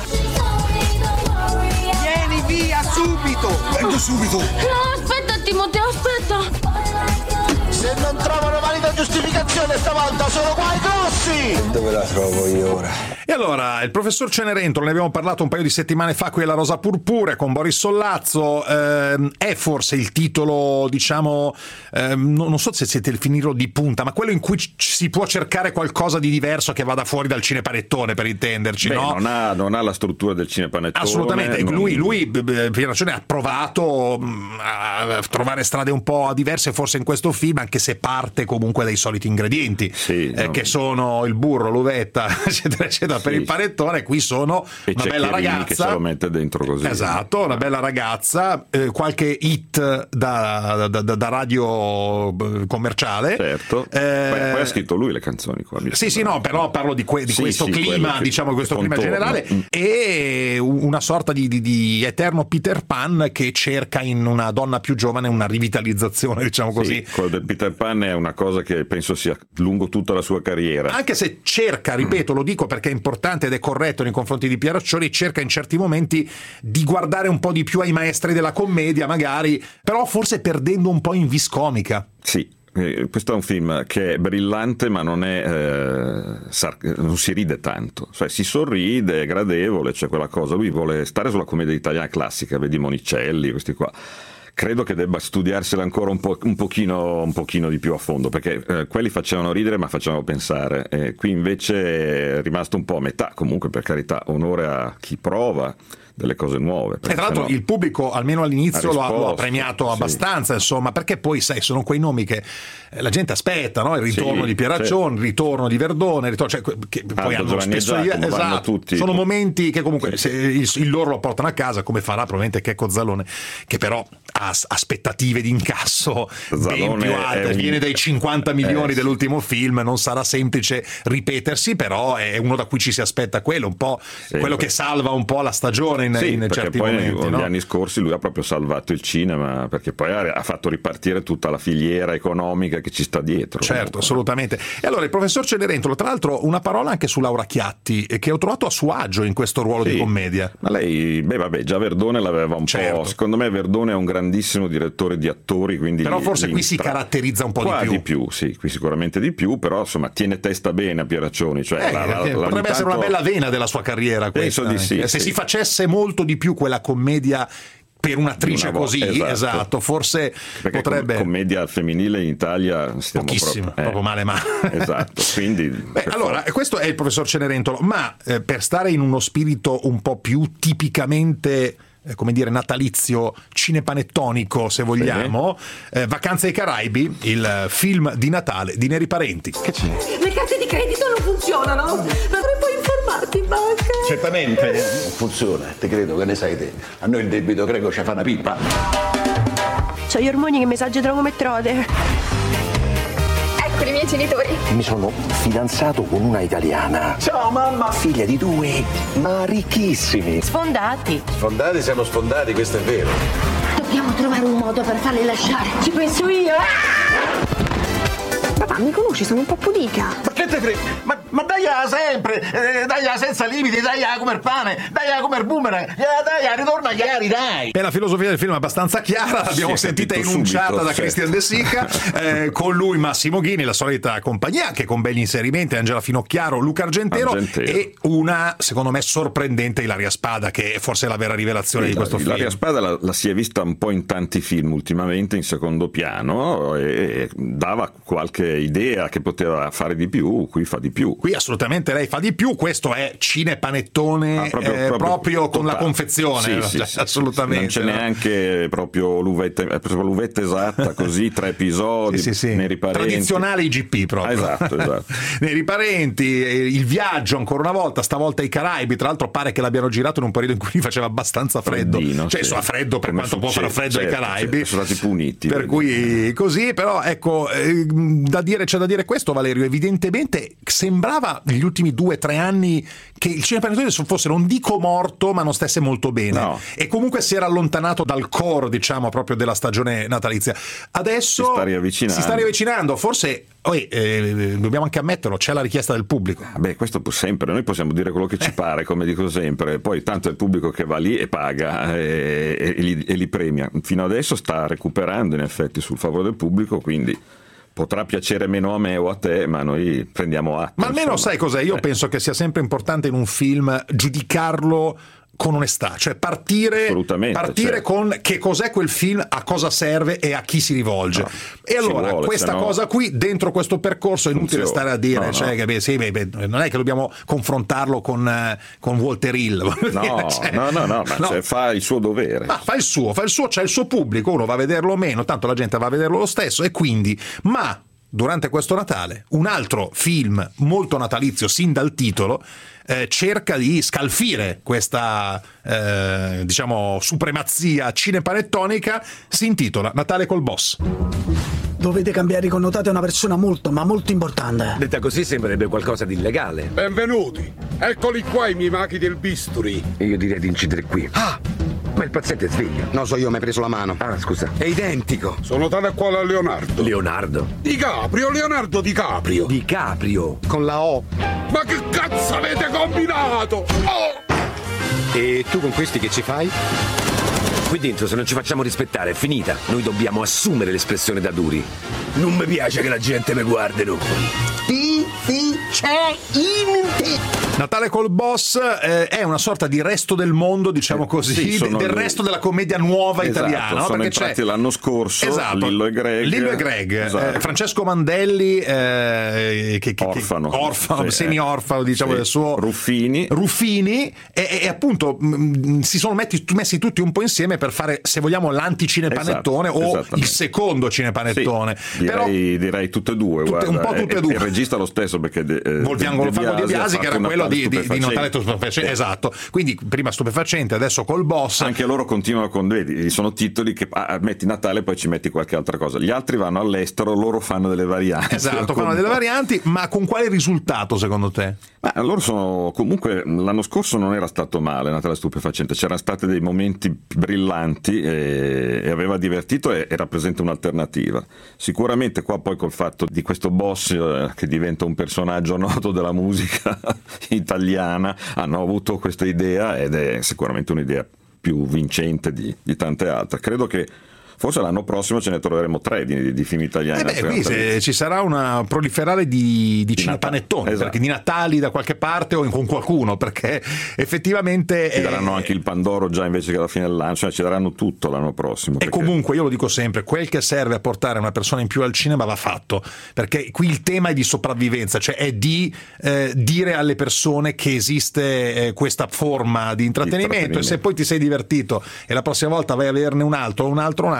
Vieni via subito. Vengo subito. No, aspetta, Timoteo, aspetta. Se non trovano valida giustificazione stavolta sono qua i grossi! Dove la trovo io ora? E allora, il professor Cenerentolo, ne abbiamo parlato un paio di settimane fa qui alla Rosa Purpurea con Boris Sollazzo, ehm, è forse il titolo, diciamo, ehm, non, non so se siete il finirlo di punta, ma quello in cui c- si può cercare qualcosa di diverso che vada fuori dal cinepanettone, per intenderci. Beh, no? non ha, non ha la struttura del cinepanettone. Assolutamente, non... lui, lui Pieraccioni ha provato mh, a trovare strade un po' diverse forse in questo film, anche se parte comunque dai soliti ingredienti, sì, eh, no. che sono il burro, l'uvetta, eccetera, eccetera, sì. Per il panettone. Qui sono e una bella ragazza che se lo mette dentro così. Esatto, una bella ragazza, eh, qualche hit da, da, da, da radio commerciale. Certo. Eh, poi, poi ha scritto lui le canzoni qua. Sì, sì, no, però parlo di, que- di sì, questo sì, clima, diciamo questo clima generale, mm. e una sorta di, di, di eterno Peter Pan che cerca in una donna più giovane una rivitalizzazione, diciamo così. Sì, quello del Peter Pan è una cosa che penso sia lungo tutta la sua carriera. Anche se cerca, ripeto, mm. lo dico perché è importante ed è corretto nei confronti di Pieraccioni, cerca in certi momenti di guardare un po' di più ai maestri della commedia, magari, però forse perdendo un po' in vis comica. Sì. Questo è un film che è brillante, ma non è eh, sar- non si ride tanto, cioè si sorride, è gradevole, c'è quella cosa. Lui vuole stare sulla commedia italiana classica, vedi Monicelli, questi qua. Credo che debba studiarsela ancora un, po', un, pochino, un pochino di più a fondo, perché eh, quelli facevano ridere ma facevano pensare, e qui invece è rimasto un po' a metà. Comunque, per carità, onore a chi prova delle cose nuove. E tra l'altro no, il pubblico almeno all'inizio lo ha, lo ha premiato sì. abbastanza, insomma, perché poi sai, sono quei nomi che la gente aspetta, no? Il ritorno sì, di Pieraccioni, il sì. ritorno di Verdone, il ritorno, cioè, che poi Aldo, hanno Giovanni spesso Giacomo, esatto, tutti. sono momenti che comunque sì. se il, il loro lo portano a casa, come farà probabilmente Checco Zalone, che però ha aspettative di incasso Zalone ben più alte, un... viene dai cinquanta milioni eh, dell'ultimo sì. film, non sarà semplice ripetersi, però è uno da cui ci si aspetta quello, un po' sì, quello che salva un po' la stagione in, sì, in certi poi momenti, negli no? anni scorsi lui ha proprio salvato il cinema, perché poi ha fatto ripartire tutta la filiera economica che ci sta dietro. Certo, comunque. Assolutamente. E allora il professor Cenerentolo, tra l'altro una parola anche su Laura Chiatti, che ho trovato a suo agio in questo ruolo sì, di commedia. Ma lei, beh vabbè, già Verdone l'aveva un certo. po', secondo me Verdone è un grandissimo direttore di attori, quindi però forse li, qui li si tra... caratterizza un po' qua di più. di più, sì, qui sicuramente di più, però insomma tiene testa bene a Pieraccioni, cioè eh, la, la, potrebbe la, essere tanto... una bella vena della sua carriera questa. Penso di sì, eh. Se sì. si facesse molto di più quella commedia per un'attrice una così, esatto. esatto, forse perché potrebbe com- commedia femminile in Italia stiamo pochissimo, proprio, eh. proprio male male. Esatto, quindi beh, allora, questo è il professor Cenerentolo, ma eh, per stare in uno spirito un po' più tipicamente eh, come dire natalizio, cinepanettonico se vogliamo, eh, Vacanze ai Caraibi, il film di Natale di Neri Parenti. Che c'è? Le carte di credito non funzionano, ma avrei poi informato Ma ti manca? Certamente. Funziona, te credo, che ne sai te. A noi il debito greco ci fa una pippa. C'ho gli ormoni che mi esagitano come trode. Ecco i miei genitori. Mi sono fidanzato con una italiana. Ciao mamma. Figlia di due, ma ricchissimi. Sfondati. Sfondati siamo sfondati, questo è vero. Dobbiamo trovare un modo per farli lasciare. Ci penso io. Papà, mi conosci? Sono un po' pudica. Ma che te frega? Ma, ma dai sempre, eh, dai senza limiti, dai come il pane, dai come il boomerang, dai ritorna chiari, dai. E la filosofia del film è abbastanza chiara, l'abbiamo sì, sentita subito, enunciata subito, da certo. Christian De Sica, eh, con lui Massimo Ghini, la solita compagnia, anche con begli inserimenti, Angela Finocchiaro, Luca Argentero, Argentero. e una, secondo me, sorprendente Ilaria Spada, che è forse la vera rivelazione Sì, di questo Ilaria film. Spada la, la si è vista un po' in tanti film ultimamente in secondo piano e, e dava qualche idea che poteva fare di più, qui fa di più. Qui assolutamente lei fa di più, questo è cinepanettone Ah, proprio, eh, proprio, proprio con totale. la confezione, Sì, sì, cioè, sì, assolutamente. non c'è no? neanche proprio l'uvetta, è proprio l'uvetta esatta, così, tre episodi, Sì, sì, sì. nei riparenti. Tradizionale I G P proprio. Ah, esatto, esatto. Nei riparenti, eh, il viaggio ancora una volta, stavolta ai Caraibi, tra l'altro pare che l'abbiano girato in un periodo in cui faceva abbastanza freddo, Freddino, cioè sì. fa freddo per Come quanto può fare succede, freddo ai certo, Caraibi, certo, sono stati puniti. per vedi. cui così, però ecco, eh, da dire, c'è da dire questo, Valerio, evidentemente sembrava negli ultimi due o tre anni che il cinepanettone fosse, non dico morto, ma non stesse molto bene, No. e comunque si era allontanato dal core, diciamo, proprio della stagione natalizia. Adesso Si sta riavvicinando. si sta riavvicinando, forse oh, eh, dobbiamo anche ammetterlo, c'è la richiesta del pubblico. Beh, questo può sempre, noi possiamo dire quello che ci pare, come dico sempre, poi tanto è il pubblico che va lì e paga e, e, e, li, e li premia. Fino adesso sta recuperando in effetti sul favore del pubblico, quindi potrà piacere meno a me o a te, ma noi prendiamo atto. Ma almeno insomma. sai cos'è? Io Eh. penso che sia sempre importante in un film giudicarlo con onestà, cioè partire, Assolutamente, partire certo. con che cos'è quel film, a cosa serve e a chi si rivolge. No, e ci allora vuole, questa sennò cosa qui, dentro questo percorso, è inutile funziona. stare a dire, No, cioè, no. che, beh, sì, beh, beh, non è che dobbiamo confrontarlo con, eh, con Walter Hill. voglio No, dire, cioè, no, no, no, ma no. cioè, fa il suo dovere. Ma fa il suo, fa il suo, c'è il suo pubblico, uno va a vederlo o meno, tanto la gente va a vederlo lo stesso, e quindi, ma durante questo Natale un altro film molto natalizio sin dal titolo eh, cerca di scalfire questa eh, diciamo supremazia cinepanettonica, si intitola Natale col boss. Dovete cambiare i connotati a una persona molto, ma molto importante. Detta così sembrerebbe qualcosa di illegale. Benvenuti, eccoli qua i miei maghi del bisturi. Io direi di incidere qui. Ah! Ma il paziente è sveglio. No, so io, mi hai preso la mano. Ah, scusa. È identico. Sono tale quale a Leonardo. Leonardo? DiCaprio, Leonardo DiCaprio. DiCaprio? Con la O. Ma che cazzo avete combinato? Oh! E tu con questi che ci fai? Qui dentro, se non ci facciamo rispettare, è finita. Noi dobbiamo assumere l'espressione da duri. Non mi piace che la gente mi guardino. Natale col boss eh, è una sorta di resto del mondo, diciamo così, Sì, sono del le- resto della commedia nuova Esatto, italiana. no? sono Perché entrati c'è l'anno scorso esatto, Lillo e Greg. Lillo e Greg, Esatto. eh, Francesco Mandelli, eh, che, che, Orfano. che, orfano Sì, semi-orfano, diciamo, sì. del suo Ruffini. Ruffini e, e appunto mh, si sono metti, messi tutti un po' insieme per fare, se vogliamo, l'anti-cinepanettone Esatto, o esattamente. il secondo cinepanettone. Sì, Però direi, direi tutte e due, Tutte- guarda. un po' tutte e E- due. e il regista lo stesso, perché eh, Volviangolo De Fango di Biasi ha Biasi, che era fatto quello Natale di, di, di Natale stupefacente. stupefacente, esatto. Quindi prima stupefacente, adesso col boss. Anche loro continuano con, vedi, sono titoli che ah, metti Natale e poi ci metti qualche altra cosa. Gli altri vanno all'estero, loro fanno delle varianti. Esatto, fanno delle varianti, ma con quale risultato secondo te? Ma loro sono comunque, l'anno scorso non era stato male Natale stupefacente, c'erano stati dei momenti brillanti e, e aveva divertito e, e rappresenta un'alternativa. Sicuramente qua poi col fatto di questo boss eh, che diventa un personaggio noto della musica italiana, hanno avuto questa idea ed è sicuramente un'idea più vincente di, di tante altre. Credo che forse l'anno prossimo ce ne troveremo tre di, di film italiani. Eh beh, qui se ci sarà una proliferare di, di cinepanettoni, Esatto. perché di Natali da qualche parte o con qualcuno, perché effettivamente ci eh, daranno anche il Pandoro già invece che alla fine dell'anno, cioè ci daranno tutto l'anno prossimo. e perché- comunque io lo dico sempre, quel che serve a portare una persona in più al cinema va fatto, perché qui il tema è di sopravvivenza, cioè è di eh, dire alle persone che esiste eh, questa forma di intrattenimento, Intrattenimento. e se poi ti sei divertito e la prossima volta vai a averne un altro, un altro, un altro,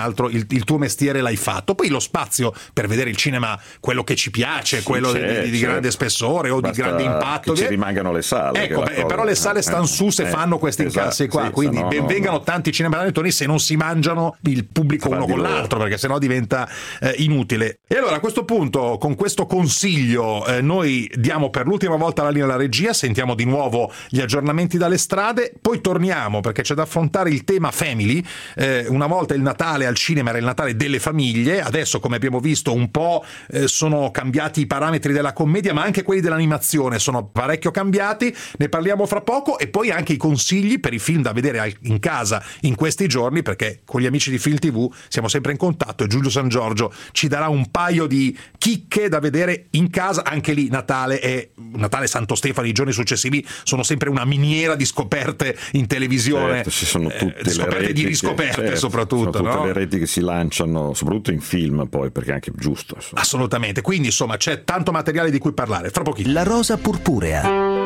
altro il, il tuo mestiere l'hai fatto. Poi lo spazio per vedere il cinema, quello che ci piace, sì, quello di, di, di grande spessore o Basta di grande impatto, che ci rimangano le sale. Ecco, beh, però le sale stanno su se eh, fanno questi esatto, incassi qua, sì, quindi no, benvengano no, tanti cinepanettoni se non si mangiano il pubblico uno con l'altro, perché sennò diventa eh, inutile. E allora a questo punto, con questo consiglio, eh, noi diamo per l'ultima volta la linea alla regia, sentiamo di nuovo gli aggiornamenti dalle strade, poi torniamo perché c'è da affrontare il tema family. Eh, una volta il Natale al cinema era il Natale delle famiglie, adesso come abbiamo visto un po' eh, sono cambiati i parametri della commedia, ma anche quelli dell'animazione sono parecchio cambiati, ne parliamo fra poco, e poi anche i consigli per i film da vedere in casa in questi giorni, perché con gli amici di Film tivù siamo sempre in contatto e Giulio San Giorgio ci darà un paio di chicche da vedere in casa. Anche lì Natale e Natale Santo Stefano, i giorni successivi sono sempre una miniera di scoperte in televisione, certo, ci sono tutte eh, di scoperte le reti di riscoperte, che, certo, soprattutto sono tutte no? le reti che si lanciano soprattutto in film, poi perché è anche giusto insomma. Assolutamente, quindi insomma c'è tanto materiale di cui parlare. Fra pochino La rosa purpurea.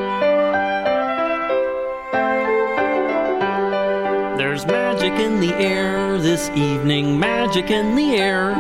There's magic in the air this evening, magic in the air.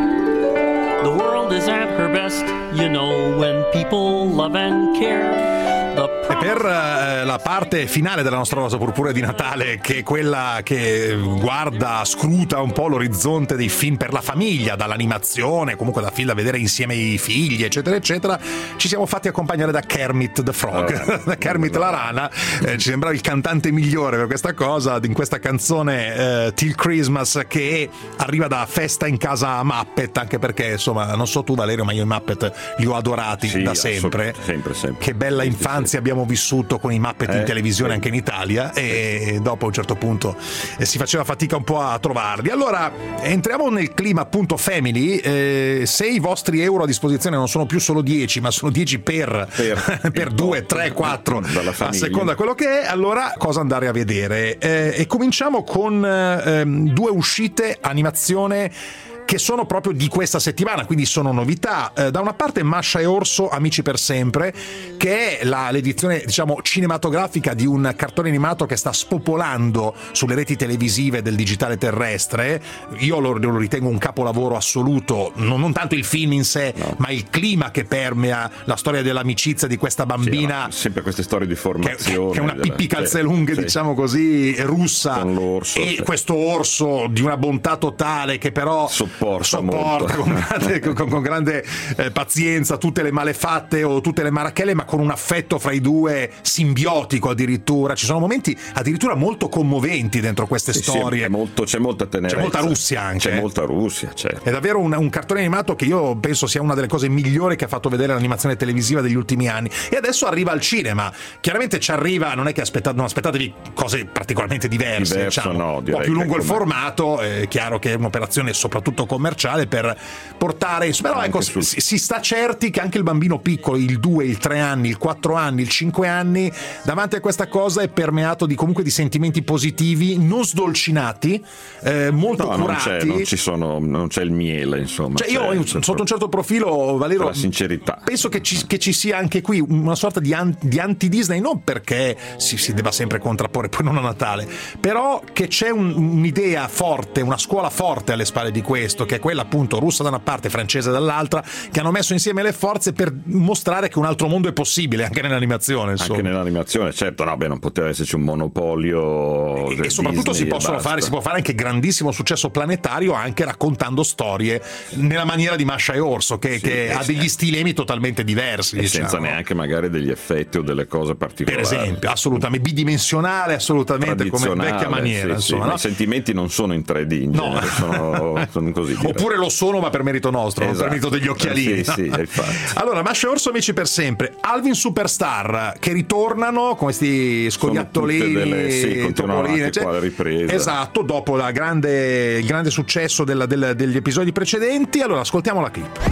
The world is at her best, you know, when people love and care. E per eh, la parte finale della nostra rosa purpurea di Natale, che è quella che guarda, scruta un po' l'orizzonte dei film per la famiglia, dall'animazione, comunque da film da vedere insieme ai figli, eccetera, eccetera, ci siamo fatti accompagnare da Kermit the Frog, da Kermit la rana. Eh, ci sembrava il cantante migliore per questa cosa, in questa canzone eh, Till Christmas, che arriva da Festa in casa Muppet, anche perché, insomma, non so tu Valerio, ma io i Muppet li ho adorati sì, da sempre. sempre, sempre. Che bella infanzia abbiamo vissuto con i Muppet eh, in televisione eh. anche in Italia, e dopo a un certo punto eh, si faceva fatica un po' a trovarli. Allora entriamo nel clima appunto family. Eh, se i vostri euro a disposizione non sono più solo dieci, ma sono dieci per, per, per due, tre, quattro a seconda quello che è, allora cosa andare a vedere? Eh, e cominciamo con eh, due uscite animazione che sono proprio di questa settimana, quindi sono novità. Eh, da una parte Masha e Orso, Amici per sempre, che è la, l'edizione, diciamo, cinematografica di un cartone animato che sta spopolando sulle reti televisive del digitale terrestre. Io lo, lo ritengo un capolavoro assoluto, non, non tanto il film in sé, no, ma il clima che permea la storia dell'amicizia di questa bambina. Sì, sempre queste storie di formazione. Che, che è una pipì calzelunghe, sì, diciamo così, russa. Con l'orso. E sì, questo orso di una bontà totale che però sopporta, sopporta con grande, con, con grande eh, pazienza tutte le malefatte o tutte le marachelle, ma con un affetto fra i due simbiotico addirittura. Ci sono momenti addirittura molto commoventi dentro queste sì, storie. Sì, è molto, c'è molta tenerezza. C'è molta Russia anche. C'è molta Russia, certo. È davvero un, un cartone animato che io penso sia una delle cose migliori che ha fatto vedere l'animazione televisiva degli ultimi anni. E adesso arriva al cinema. Chiaramente ci arriva, non è che aspettate, non aspettatevi cose particolarmente diverse. Diverso, diciamo, no, un po' più lungo il come... formato. È chiaro che è un'operazione soprattutto commerciale per portare, però ecco, sul... si, si sta certi che anche il bambino piccolo, il due, il tre anni, il quattro anni, il cinque anni, davanti a questa cosa è permeato di comunque di sentimenti positivi, non sdolcinati, eh, molto no, curati. Non c'è, non ci sono, non c'è il miele, insomma. Cioè io c'è, sotto c'è un certo profilo, Valero, la sincerità. Penso che ci, che ci sia anche qui una sorta di, an, di anti-Disney, non perché si, si debba sempre contrapporre, poi non a Natale, però che c'è un, un'idea forte, una scuola forte alle spalle di questo, che è quella appunto russa da una parte, francese dall'altra, che hanno messo insieme le forze per mostrare che un altro mondo è possibile anche nell'animazione, insomma. Anche nell'animazione, certo, no, beh, non poteva esserci un monopolio e, e soprattutto si possono fare, si può fare anche grandissimo successo planetario anche raccontando storie nella maniera di Masha e Orso, che, sì, che ha degli stilemi totalmente diversi, e diciamo, senza neanche magari degli effetti o delle cose particolari, per esempio, assolutamente bidimensionale, assolutamente come vecchia maniera, sì, insomma, sì, no? I sentimenti non sono in tre D in no. genere, sono, sono così direi. Oppure lo sono ma per merito nostro, esatto, non per merito degli occhialini. Eh, sì, sì, infatti. Allora, Masha e Orso Amici per sempre, Alvin Superstar, che ritornano con questi scoiattolini, delle, sì, topolini, cioè, ripresa. Esatto, dopo la grande, il grande successo della, della, degli episodi precedenti. Allora, ascoltiamo la clip.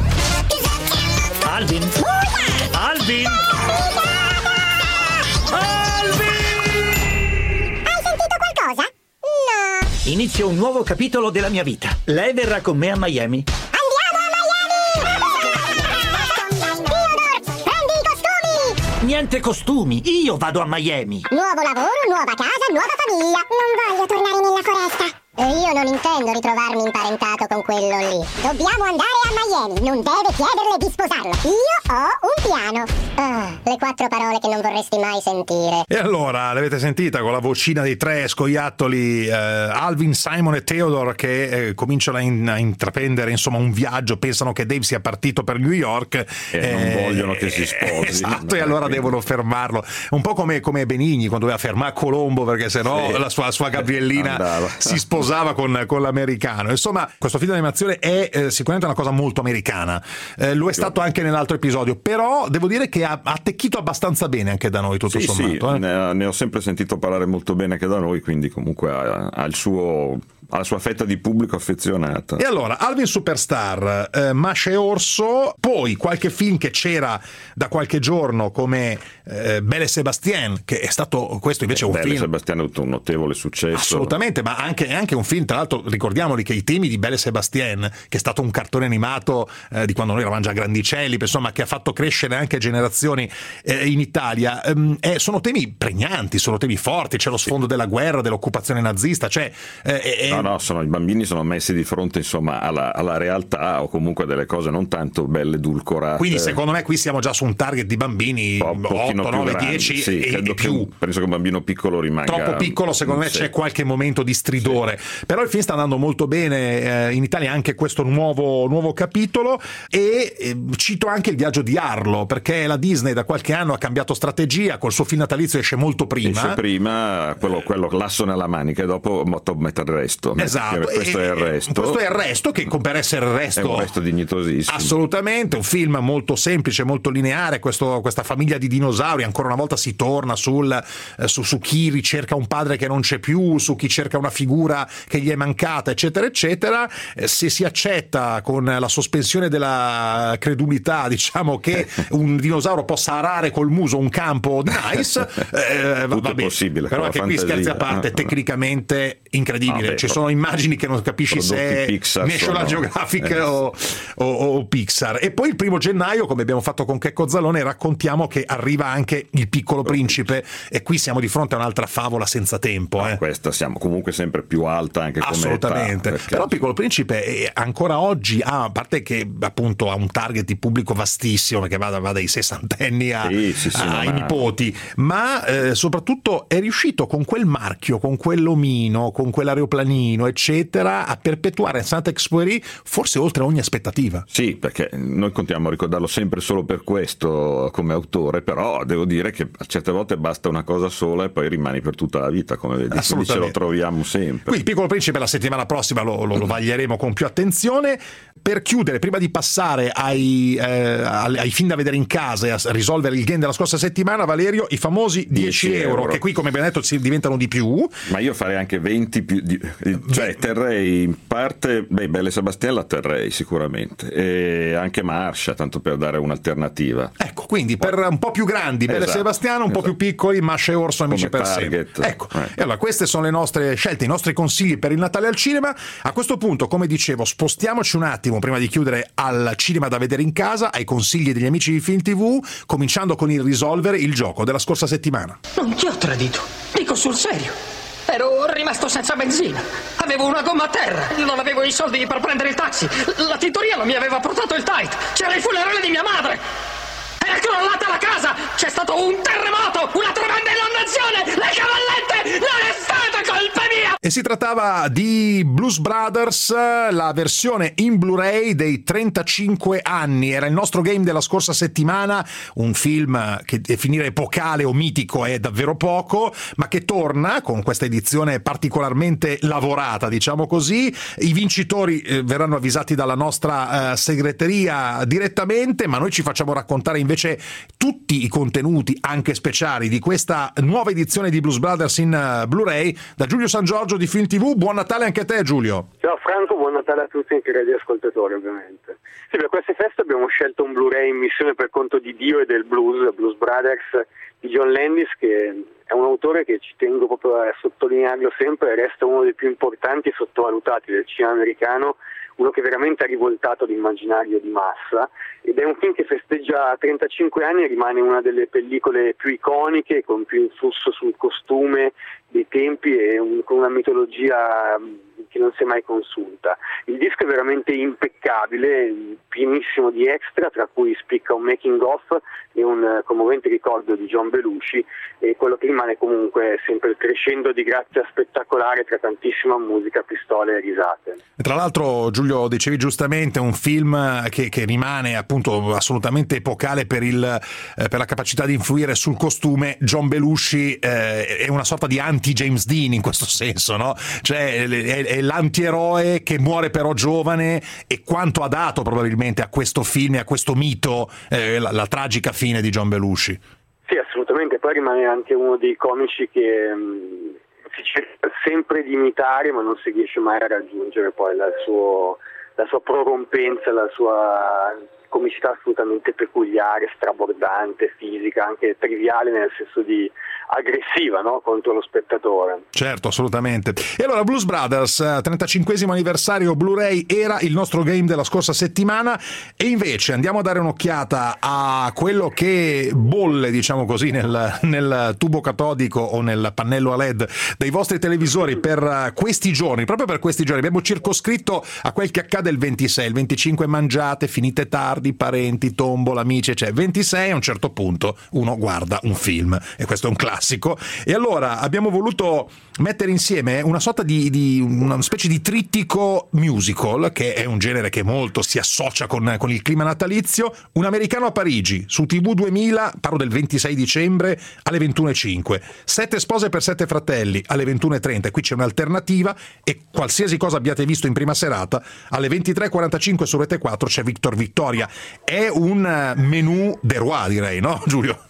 Alvin! Alvin! Alvin! Hai sentito qualcosa? No. Inizio un nuovo capitolo della mia vita. Lei verrà con me a Miami. Niente costumi, io vado a Miami. Nuovo lavoro, nuova casa, nuova famiglia. Non voglio tornare nella foresta. E io non intendo ritrovarmi imparentato con quello lì. Dobbiamo andare a Miami, non deve chiederle di sposarlo. Io ho un piano. Ah, le quattro parole che non vorresti mai sentire. E allora, l'avete sentita con la vocina dei tre scoiattoli, eh, Alvin, Simon e Theodore, che eh, cominciano a, in, a intraprendere insomma un viaggio, pensano che Dave sia partito per New York e eh, non vogliono che si sposi. Esatto, e allora quindi devono fermarlo. Un po' come, come Benigni quando doveva fermare Colombo, perché sennò sì, la sua, sua Gabriellina andava. si sposava Con, con l'americano. Insomma, questo film d'animazione è eh, sicuramente una cosa molto americana. Eh, lo è stato anche nell'altro episodio, però devo dire che ha attecchito abbastanza bene anche da noi, tutto sì, sommato. Sì, eh. ne, ne ho sempre sentito parlare molto bene anche da noi, quindi comunque ha, ha il suo... ha la sua fetta di pubblico affezionata. E allora, Alvin Superstar, eh, Masha e Orso, poi qualche film che c'era da qualche giorno come eh, Belle e Sébastien, che è stato questo invece eh, un Belle film... Belle e Sébastien ha avuto un notevole successo. Assolutamente, ma anche, anche un film, tra l'altro ricordiamoli che i temi di Belle e Sébastien, che è stato un cartone animato eh, di quando noi eravamo già grandicelli, insomma, che ha fatto crescere anche generazioni eh, in Italia, ehm, eh, sono temi pregnanti, sono temi forti, c'è lo sfondo sì. della guerra, dell'occupazione nazista, cioè... Eh, No, no, sono, i bambini sono messi di fronte insomma alla, alla realtà o comunque delle cose non tanto belle edulcorate. Quindi secondo me qui siamo già su un target di bambini otto, nove, dieci sì, e, e più. Che, penso che un bambino piccolo rimanga troppo piccolo, secondo me sì. c'è qualche momento di stridore. Sì. Però il film sta andando molto bene, eh, in Italia anche questo nuovo, nuovo capitolo e eh, cito anche Il viaggio di Arlo, perché la Disney da qualche anno ha cambiato strategia, col suo film natalizio esce molto prima. Esce prima, quello, quello l'asso nella manica e dopo metà il resto. Esatto. Questo e, è il resto. Questo è il resto, che per essere il resto è un resto dignitosissimo. Assolutamente, un film molto semplice, molto lineare. Questo, questa famiglia di dinosauri, ancora una volta si torna sul, eh, su, su chi ricerca un padre che non c'è più, su chi cerca una figura che gli è mancata, eccetera, eccetera. Eh, se si accetta con la sospensione della credulità, diciamo, che un dinosauro possa arare col muso un campo di mais, eh, va, va bene. Possibile, però anche qui scherzi a parte, tecnicamente incredibile. Ah, Ci sono immagini che non capisci se è Pixar National sono... Geographic eh, o, o, o Pixar. E poi il primo gennaio, come abbiamo fatto con Checco Zalone, raccontiamo che arriva anche Il Piccolo Principe, e qui siamo di fronte a un'altra favola senza tempo. Eh. Questa siamo comunque sempre più alta anche come assolutamente età, perché... però Piccolo Principe è, ancora oggi ha, a parte che appunto ha un target di pubblico vastissimo, perché va, va dai sessantenni a, sì, sì, sì, ai ma... nipoti, ma eh, soprattutto è riuscito con quel marchio, con quell'omino, con quell'aeroplanino eccetera, a perpetuare Saint-Exupéry forse oltre ogni aspettativa. Sì, perché noi continuiamo a ricordarlo sempre solo per questo come autore, però devo dire che a certe volte basta una cosa sola e poi rimani per tutta la vita, come vedi, quindi ce lo troviamo sempre. Qui Il Piccolo Principe la settimana prossima lo, lo, lo vaglieremo con più attenzione. Per chiudere, prima di passare ai, eh, ai film da vedere in casa e a risolvere il game della scorsa settimana, Valerio, i famosi dieci euro, che qui come abbiamo detto si diventano di più. Ma io farei anche venti più di, cioè terrei in parte, beh, Belle e Sébastien la terrei sicuramente, e anche Marsha, tanto per dare un'alternativa. Ecco, quindi per un po' più grandi Belle esatto, e Sébastien, un esatto. po' più piccoli Masha e Orso, Amici come per target. Sempre. Ecco, eh. E allora queste sono le nostre scelte, i nostri consigli per il Natale al cinema. A questo punto, come dicevo, spostiamoci un attimo prima di chiudere al cinema da vedere in casa, ai consigli degli amici di Film tivù, cominciando con il risolvere il gioco della scorsa settimana. Non ti ho tradito, dico sul serio. Ero rimasto senza benzina. Avevo una gomma a terra. Non avevo i soldi per prendere il taxi. La tintoria non mi aveva portato il tight. C'era il funerale di mia madre. Era crollata la casa. C'è stato un terremoto, una tremenda inondazione. Le cavallette. Non è stata colpa mia. E si trattava di Blues Brothers, la versione in Blu-ray dei trentacinque anni. Era il nostro game della scorsa settimana, un film che definire epocale o mitico è davvero poco, ma che torna con questa edizione particolarmente lavorata, diciamo così. I vincitori eh, verranno avvisati dalla nostra eh, segreteria direttamente, ma noi ci facciamo raccontare invece tutti i contenuti, anche speciali, di questa nuova edizione di Blues Brothers in uh, Blu-ray da Giulio San Giorgio di Film tivù. Buon Natale anche a te, Giulio. Ciao Franco, buon Natale a tutti, anche ai radioascoltatori ovviamente. Sì, per queste feste abbiamo scelto un Blu-ray in missione per conto di Dio e del blues, Blues Brothers di John Landis, che è un autore che ci tengo proprio a sottolinearlo sempre, resta uno dei più importanti e sottovalutati del cinema americano, uno che veramente ha rivoltato l'immaginario di massa, ed è un film che festeggia trentacinque anni e rimane una delle pellicole più iconiche, con più influsso sul costume dei tempi e un, con una mitologia che non si è mai consunta. Il disco è veramente impeccabile, pienissimo di extra, tra cui spicca un making of e un commovente ricordo di John Belushi, e quello che rimane comunque è sempre il crescendo di grazia spettacolare tra tantissima musica, pistole e risate. Tra l'altro, Giulio, dicevi giustamente, un film che, che rimane appunto assolutamente epocale per, il, eh, per la capacità di influire sul costume. John Belushi eh, è una sorta di anti-James Dean in questo senso, no? Cioè è, è l'antieroe che muore però giovane, e quanto ha dato probabilmente a questo film e a questo mito eh, la, la tragica fine di John Belushi. Sì, assolutamente, poi rimane anche uno dei comici che mh, si cerca sempre di imitare, ma non si riesce mai a raggiungere poi la, suo, la sua prorompenza, la sua comicità assolutamente peculiare, strabordante, fisica, anche triviale nel senso di aggressiva, no? Contro lo spettatore. Certo, assolutamente. E allora Blues Brothers, trentacinquesimo anniversario Blu-ray, era il nostro game della scorsa settimana, e invece andiamo a dare un'occhiata a quello che bolle, diciamo così, nel, nel tubo catodico o nel pannello a led dei vostri televisori per questi giorni, proprio per questi giorni. Abbiamo circoscritto a quel che accade il ventisei, il venticinque mangiate, finite tardi, parenti, tombola, amici, cioè ventisei a un certo punto uno guarda un film, e questo è un classico. E allora abbiamo voluto mettere insieme una sorta di, di una specie di trittico musical, che è un genere che molto si associa con, con il clima natalizio. Un americano a Parigi su T V duemila, parlo del ventisei dicembre alle ventuno e cinque, Sette spose per sette fratelli alle ventuno e trenta, qui c'è un'alternativa, e qualsiasi cosa abbiate visto in prima serata alle ventitré e quarantacinque su Rete quattro c'è Victor Vittoria. È un menù de roi, direi, no Giulio?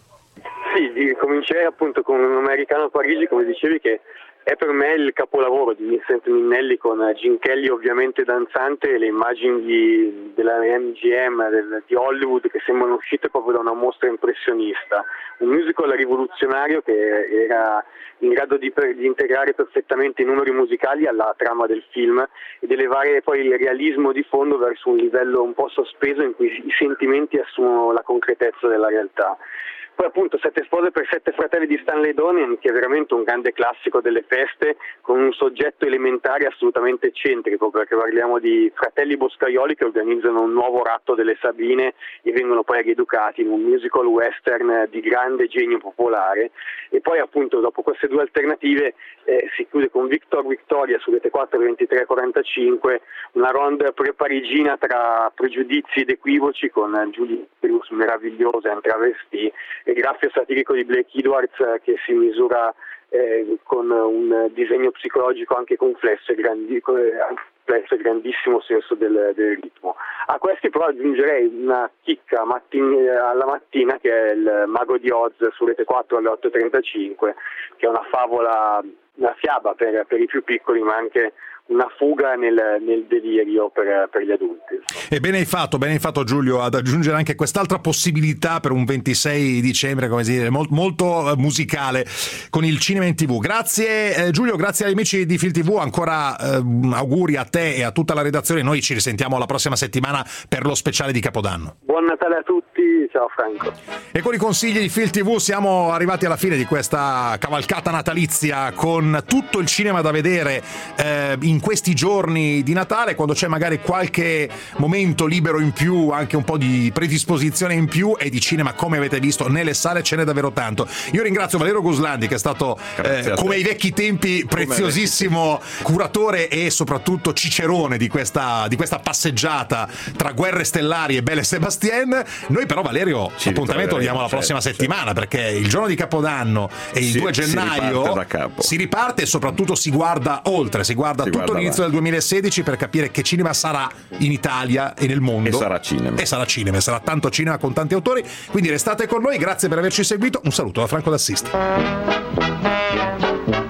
Sì, comincerei appunto con un americano a Parigi, come dicevi, che è per me il capolavoro di Vincent Minnelli, con Gene Kelly ovviamente danzante e le immagini di, della M G M, del, di Hollywood, che sembrano uscite proprio da una mostra impressionista. Un musical rivoluzionario che era in grado di, di integrare perfettamente i numeri musicali alla trama del film e di elevare poi il realismo di fondo verso un livello un po' sospeso in cui i sentimenti assumono la concretezza della realtà. Poi appunto Sette spose per sette fratelli di Stanley Donen, che è veramente un grande classico delle feste, con un soggetto elementare assolutamente eccentrico, perché parliamo di fratelli boscaioli che organizzano un nuovo ratto delle Sabine e vengono poi rieducati in un musical western di grande genio popolare. E poi appunto dopo queste due alternative eh, si chiude con Victor Victoria su Rete quattro ventitré e quarantacinque, una ronda pre-parigina tra pregiudizi ed equivoci, con Julie Andrews meravigliosa in travestì, e il graffio satirico di Blake Edwards che si misura eh, con un disegno psicologico anche complesso e, grandi, complesso e grandissimo senso del, del ritmo. A questi però aggiungerei una chicca mattin- alla mattina, che è il Mago di Oz su Rete quattro alle otto e trentacinque, che è una favola, una fiaba per, per i più piccoli, ma anche una fuga nel, nel delirio per, per gli adulti. E bene hai fatto, bene hai fatto Giulio ad aggiungere anche quest'altra possibilità per un ventisei dicembre, come si dice, molto, molto musicale con il cinema in tv. Grazie eh, Giulio, grazie agli amici di Film tivù, ancora eh, auguri a te e a tutta la redazione. Noi ci risentiamo la prossima settimana per lo speciale di Capodanno. Buon Natale a tutti, ciao Franco. E con i consigli di Film tivù siamo arrivati alla fine di questa cavalcata natalizia, con tutto il cinema da vedere eh, in in questi giorni di Natale, quando c'è magari qualche momento libero in più, anche un po' di predisposizione in più, e di cinema, come avete visto, nelle sale ce n'è davvero tanto. Io ringrazio Valerio Guslandi, che è stato eh, come ai vecchi tempi preziosissimo curatore e soprattutto cicerone di questa, di questa passeggiata tra Guerre Stellari e Belle Sebastien. Noi però Valerio ci appuntamento lo diamo la prossima certo, settimana certo. perché il giorno di Capodanno e il si, due gennaio si riparte, si riparte e soprattutto si guarda oltre, si guarda si tutto guarda l'inizio avanti. Del duemilasedici, per capire che cinema sarà in Italia e nel mondo. E sarà cinema. E sarà cinema, sarà tanto cinema con tanti autori. Quindi restate con noi, grazie per averci seguito. Un saluto da Franco D'Assist.